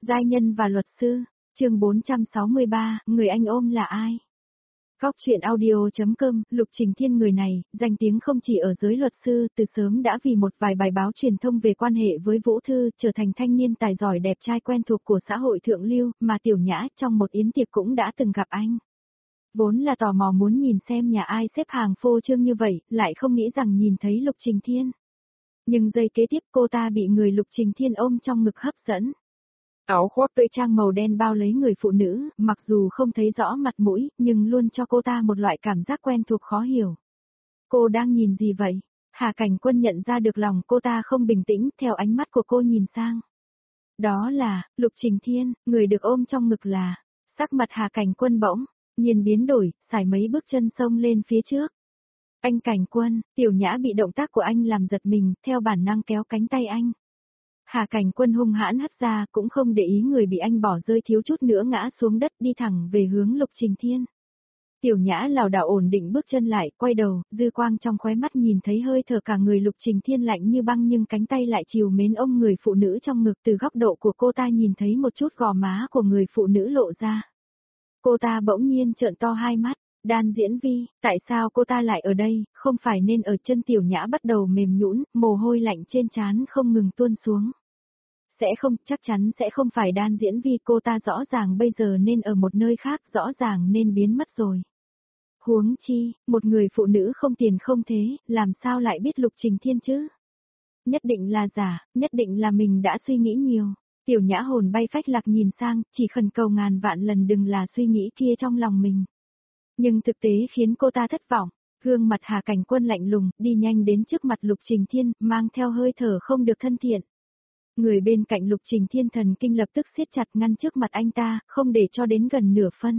Giai nhân và luật sư, chương 463, người anh ôm là ai? Góc truyện audio.com, Lục Trình Thiên người này, danh tiếng không chỉ ở giới luật sư, từ sớm đã vì một vài bài báo truyền thông về quan hệ với Vũ Thư, trở thành thanh niên tài giỏi đẹp trai quen thuộc của xã hội thượng lưu, mà Tiểu Nhã trong một yến tiệc cũng đã từng gặp anh. Vốn là tò mò muốn nhìn xem nhà ai xếp hàng phô trương như vậy, lại không nghĩ rằng nhìn thấy Lục Trình Thiên. Nhưng giây kế tiếp cô ta bị người Lục Trình Thiên ôm trong ngực hấp dẫn. Áo khoác tây trang màu đen bao lấy người phụ nữ, mặc dù không thấy rõ mặt mũi, nhưng luôn cho cô ta một loại cảm giác quen thuộc khó hiểu. Cô đang nhìn gì vậy? Hà Cảnh Quân nhận ra được lòng cô ta không bình tĩnh, theo ánh mắt của cô nhìn sang. Đó là, Lục Trình Thiên, người được ôm trong ngực là. Sắc mặt Hà Cảnh Quân bỗng nhiên biến đổi, xài mấy bước chân xông lên phía trước. Anh Cảnh Quân, Tiểu Nhã bị động tác của anh làm giật mình, theo bản năng kéo cánh tay anh. Hà Cảnh Quân hung hãn hất ra, cũng không để ý người bị anh bỏ rơi thiếu chút nữa ngã xuống đất, đi thẳng về hướng Lục Trình Thiên. Tiểu Nhã lảo đảo ổn định bước chân lại, quay đầu, dư quang trong khóe mắt nhìn thấy hơi thở cả người Lục Trình Thiên lạnh như băng, nhưng cánh tay lại trìu mến ôm người phụ nữ trong ngực. Từ góc độ của cô ta nhìn thấy một chút gò má của người phụ nữ lộ ra. Cô ta bỗng nhiên trợn to hai mắt. Đan Diễn Vi, tại sao cô ta lại ở đây? Không phải nên ở chân Tiểu Nhã bắt đầu mềm nhũn, mồ hôi lạnh trên trán không ngừng tuôn xuống. Sẽ không, chắc chắn sẽ không phải Đan Diễn Vi, cô ta rõ ràng bây giờ nên ở một nơi khác, rõ ràng nên biến mất rồi. Huống chi, một người phụ nữ không tiền không thế, làm sao lại biết Lục Trình Thiên chứ? Nhất định là giả, nhất định là mình đã suy nghĩ nhiều. Tiểu Nhã hồn bay phách lạc nhìn sang, chỉ khẩn cầu ngàn vạn lần đừng là suy nghĩ kia trong lòng mình. Nhưng thực tế khiến cô ta thất vọng. Gương mặt Hà Cảnh Quân lạnh lùng, đi nhanh đến trước mặt Lục Trình Thiên, mang theo hơi thở không được thân thiện. Người bên cạnh Lục Trình Thiên thần kinh lập tức siết chặt ngăn trước mặt anh ta, không để cho đến gần nửa phân.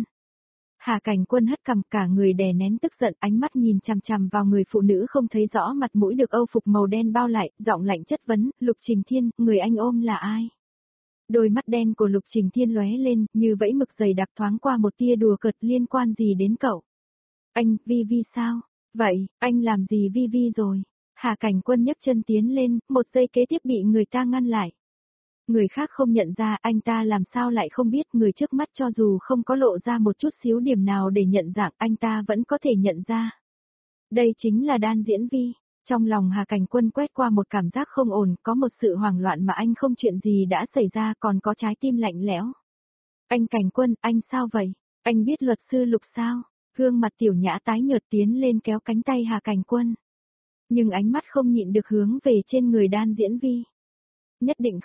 Hà Cảnh Quân hất cằm, cả người đè nén tức giận, ánh mắt nhìn chằm chằm vào người phụ nữ không thấy rõ mặt mũi được âu phục màu đen bao lại, giọng lạnh chất vấn, Lục Trình Thiên, người anh ôm là ai? Đôi mắt đen của Lục Trình Thiên lóe lên, như vẫy mực dày đặc thoáng qua một tia đùa cợt, liên quan gì đến cậu? Anh, Vi Vi sao? Vậy, anh làm gì Vi Vi rồi? Hà Cảnh Quân nhấc chân tiến lên, một giây kế tiếp bị người ta ngăn lại. Người khác không nhận ra, anh ta làm sao lại không biết, người trước mắt cho dù không có lộ ra một chút xíu điểm nào để nhận dạng, anh ta vẫn có thể nhận ra. Đây chính là Đan Diễn Vi. Trong lòng Hà Cảnh Quân quét qua một cảm giác không ổn, có một sự hoảng loạn mà anh không chuyện gì đã xảy ra, còn có trái tim lạnh lẽo. Anh Cảnh Quân, anh sao vậy? Anh biết luật sư Lục sao? Gương mặt Tiểu Nhã tái nhợt tiến lên kéo cánh tay Hà Cảnh Quân. Nhưng ánh mắt không nhịn được hướng về trên người Đan Diễn Vi. Nhất định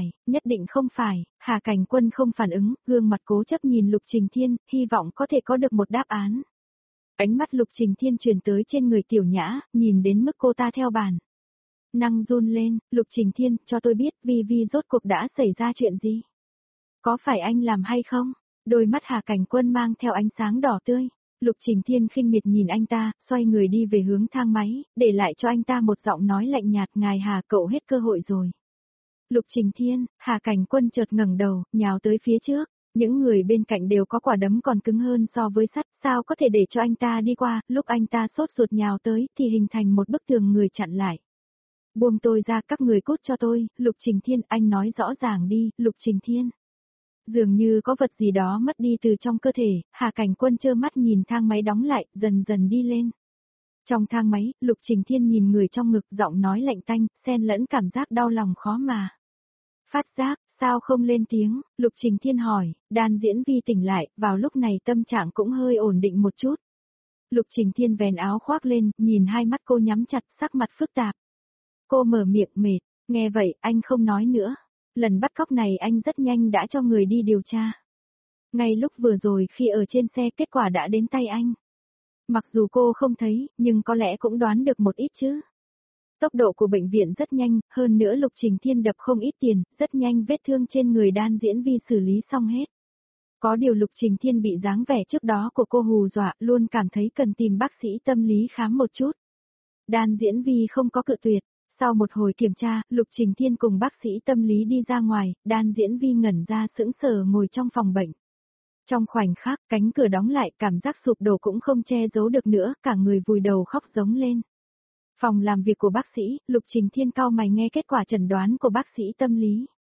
không phải, Hà Cảnh Quân không phản ứng, gương mặt cố chấp nhìn Lục Trình Thiên, hy vọng có thể có được một đáp án. Ánh mắt Lục Trình Thiên truyền tới trên người Tiểu Nhã, nhìn đến mức cô ta theo bản năng run lên, Lục Trình Thiên, cho tôi biết, Vi Vi rốt cuộc đã xảy ra chuyện gì? Có phải anh làm hay không? Đôi mắt Hà Cảnh Quân mang theo ánh sáng đỏ tươi. Lục Trình Thiên khinh miệt nhìn anh ta, xoay người đi về hướng thang máy, để lại cho anh ta một giọng nói lạnh nhạt, ngài Hà, cậu hết cơ hội rồi. Lục Trình Thiên, Hà Cảnh Quân chợt ngẩng đầu, nhào tới phía trước. Những người bên cạnh đều có quả đấm còn cứng hơn so với sắt, sao có thể để cho anh ta đi qua, lúc anh ta sốt ruột nhào tới thì hình thành một bức tường người chặn lại. Buông tôi ra, các người cút cho tôi, Lục Trình Thiên, anh nói rõ ràng đi, Lục Trình Thiên. Dường như có vật gì đó mất đi từ trong cơ thể, Hà Cảnh Quân trơ mắt nhìn thang máy đóng lại, dần dần đi lên. Trong thang máy, Lục Trình Thiên nhìn người trong ngực, giọng nói lạnh tanh, xen lẫn cảm giác đau lòng khó mà phát giác. Sao không lên tiếng? Lục Trình Thiên hỏi. Đan Diễn Vi tỉnh lại, vào lúc này tâm trạng cũng hơi ổn định một chút. Lục Trình Thiên vén áo khoác lên, nhìn hai mắt cô nhắm chặt, sắc mặt phức tạp. Cô mở miệng mệt, nghe vậy, anh không nói nữa. Lần bắt cóc này anh rất nhanh đã cho người đi điều tra. Ngay lúc vừa rồi khi ở trên xe, kết quả đã đến tay anh. Mặc dù cô không thấy, nhưng có lẽ cũng đoán được một ít chứ. Tốc độ của bệnh viện rất nhanh, hơn nữa Lục Trình Thiên đập không ít tiền, rất nhanh vết thương trên người Đan Diễn Vi xử lý xong hết. Có điều Lục Trình Thiên bị dáng vẻ trước đó của cô hù dọa, luôn cảm thấy cần tìm bác sĩ tâm lý khám một chút. Đan Diễn Vi không có cự tuyệt. Sau một hồi kiểm tra, Lục Trình Thiên cùng bác sĩ tâm lý đi ra ngoài, Đan Diễn Vi ngẩn ra sững sờ ngồi trong phòng bệnh. Trong khoảnh khắc, cánh cửa đóng lại, cảm giác sụp đổ cũng không che giấu được nữa, cả người vùi đầu khóc giống lên. Phòng làm việc của bác sĩ, Lục Trình Thiên cau mày nghe kết quả chẩn đoán của bác sĩ tâm lý.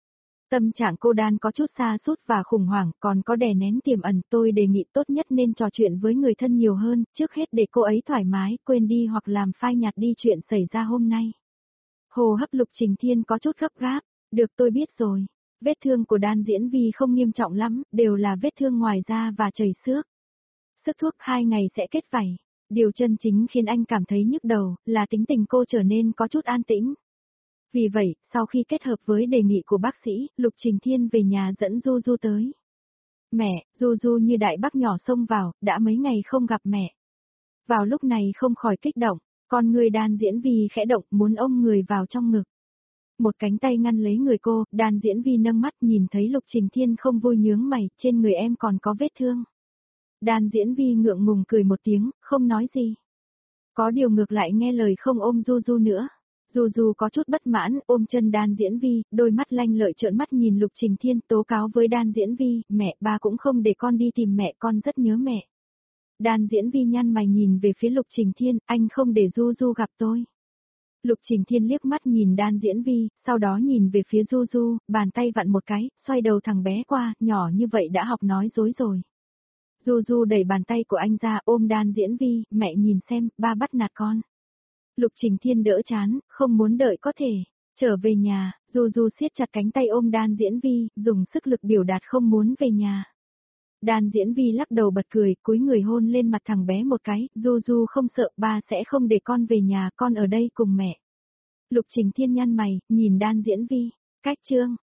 Tâm trạng cô Đan có chút sa sút và khủng hoảng, còn có đè nén tiềm ẩn, tôi đề nghị tốt nhất nên trò chuyện với người thân nhiều hơn, trước hết để cô ấy thoải mái, quên đi hoặc làm phai nhạt đi chuyện xảy ra hôm nay. Hô hấp Lục Trình Thiên có chút gấp gáp, được tôi biết rồi. Vết thương của Đan Diễn Vi không nghiêm trọng lắm, đều là vết thương ngoài da và chảy xước. Sức thuốc 2 ngày sẽ kết vảy. Điều chân chính khiến anh cảm thấy nhức đầu, là tính tình cô trở nên có chút an tĩnh. Vì vậy, sau khi kết hợp với đề nghị của bác sĩ, Lục Trình Thiên về nhà dẫn Du Du tới. Mẹ, Du Du như đại bác nhỏ xông vào, đã mấy ngày không gặp mẹ. Vào lúc này không khỏi kích động, con người Đan Diễn Vi khẽ động muốn ôm người vào trong ngực. Một cánh tay ngăn lấy người cô, Đan Diễn Vi nâng mắt nhìn thấy Lục Trình Thiên không vui nhướng mày, trên người em còn có vết thương. Đan Diễn Vi ngượng ngùng cười một tiếng, không nói gì. Có điều ngược lại nghe lời không ôm Du Du nữa. Du Du có chút bất mãn, ôm chân Đan Diễn Vi, đôi mắt lanh lợi trợn mắt nhìn Lục Trình Thiên tố cáo với Đan Diễn Vi, mẹ, ba cũng không để con đi tìm mẹ, con rất nhớ mẹ. Đan Diễn Vi nhăn mày nhìn về phía Lục Trình Thiên, anh không để Du Du gặp tôi. Lục Trình Thiên liếc mắt nhìn Đan Diễn Vi, sau đó nhìn về phía Du Du, bàn tay vặn một cái, xoay đầu thằng bé qua, nhỏ như vậy đã học nói dối rồi. Du Du đẩy bàn tay của anh ra ôm Đan Diễn Vi, mẹ nhìn xem, ba bắt nạt con. Lục Trình Thiên đỡ chán, không muốn đợi có thể. Trở về nhà, Du Du siết chặt cánh tay ôm Đan Diễn Vi, dùng sức lực biểu đạt không muốn về nhà. Đan Diễn Vi lắc đầu bật cười, cúi người hôn lên mặt thằng bé một cái, Du Du không sợ, ba sẽ không để con về nhà, con ở đây cùng mẹ. Lục Trình Thiên nhăn mày, nhìn Đan Diễn Vi, cách chương.